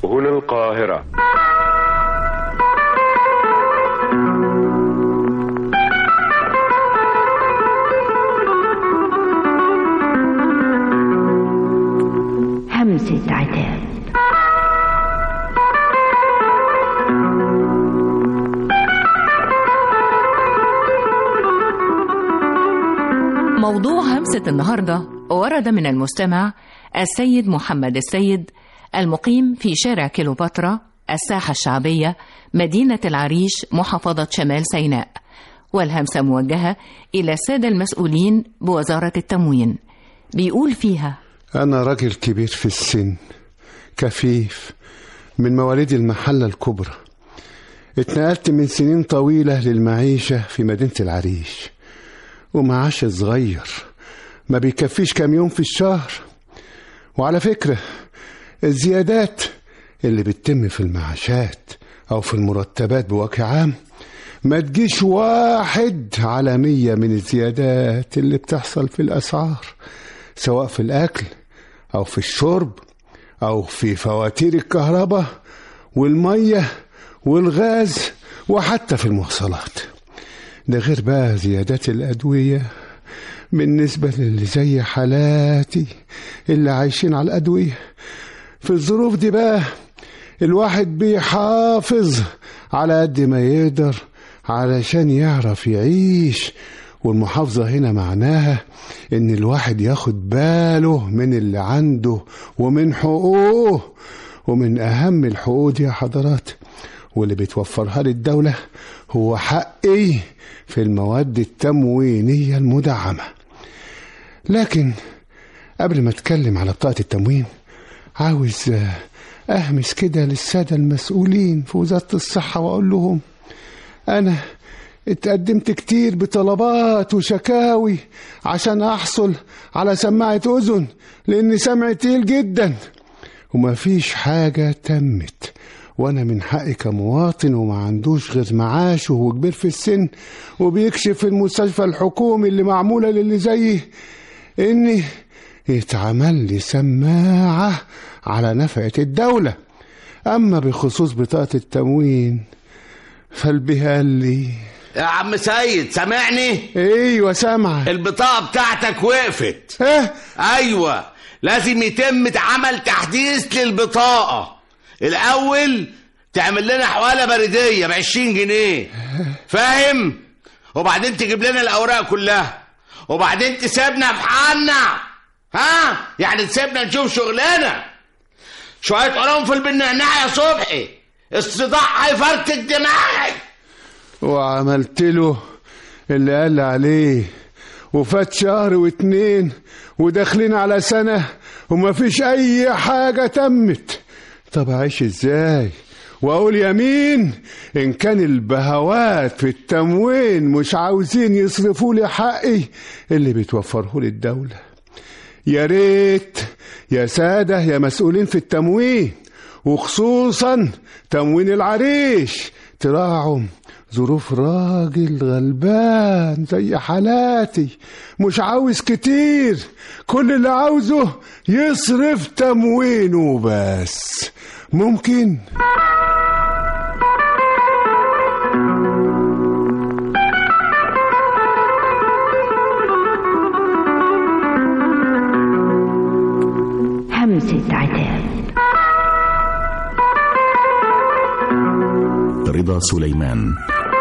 هنا القاهرة. همسة عتاب. موضوع همسة النهاردة ورد من المستمع السيد محمد السيد، المقيم في شارع كيلوباترا، الساحة الشعبية، مدينة العريش، محافظة شمال سيناء. والهمسة موجهة إلى السادة المسؤولين بوزارة التموين. بيقول فيها: أنا راجل كبير في السن، كفيف، من مواليد المحلة الكبرى. اتنقلت من سنين طويلة للمعيشة في مدينة العريش، ومعاش صغير ما بيكفيش كام يوم في الشهر. وعلى فكرة، الزيادات اللي بتتم في المعاشات أو في المرتبات بوجه عام ما تجيش 1/100 من الزيادات اللي بتحصل في الأسعار، سواء في الأكل أو في الشرب أو في فواتير الكهرباء والمية والغاز وحتى في المواصلات. ده غير بقى زيادات الأدوية بالنسبة للي زي حالاتي اللي عايشين على الأدوية. في الظروف دي بقى الواحد بيحافظ على قد ما يقدر علشان يعرف يعيش. والمحافظة هنا معناها إن الواحد ياخد باله من اللي عنده ومن حقوقه. ومن أهم الحقوق دي يا حضرات واللي بتوفرها للدولة هو حقي في المواد التموينية المدعمة. لكن قبل ما أتكلم على بطاقة التموين، عاوز أهمس كده للسادة المسؤولين في وزارة الصحة وأقول لهم: أنا اتقدمت كتير بطلبات وشكاوي عشان أحصل على سماعة أذن، لأن سمعي تقيل جدا وما فيش حاجة تمت. وانا من حقي كمواطن وما عندوش غير معاشه وهو كبير في السن وبيكشف في المستشفى الحكومي اللي معمولة للي زيي اني يتعمل لي سماعة على نفقة الدولة. اما بخصوص بطاقة التموين فالبها لي. يا عم سيد سامعني؟ ايوه سامعة. البطاقة بتاعتك وقفت. ايوه، لازم يتم عمل تحديث للبطاقة. الأول تعمل لنا حوالة بريدية ب20 جنيه، فاهم؟ وبعدين تجيب لنا الأوراق كلها، وبعدين تسيبنا في حالنا. يعني تسيبنا نشوف شغلنا. شوية قرنفل بالنعناع يا صبحي، الصداع هيفرتك دماغي. وعملت له اللي قال عليه، وفات شهر و2 وداخلين على سنة وما فيش أي حاجة تمت. طب أعيش إزاي وأقول يمين إن كان البهوات في التموين مش عاوزين يصرفوا لي حقي اللي بيتوفره للدولة؟ يا ريت يا سادة يا مسؤولين في التموين، وخصوصا تموين العريش، تراعوا ظروف راجل غلبان زي حالاتي. مش عاوز كتير، كل اللي عاوزه يصرف تموينه بس. ممكن؟ همسة عتاب. رضا سليمان.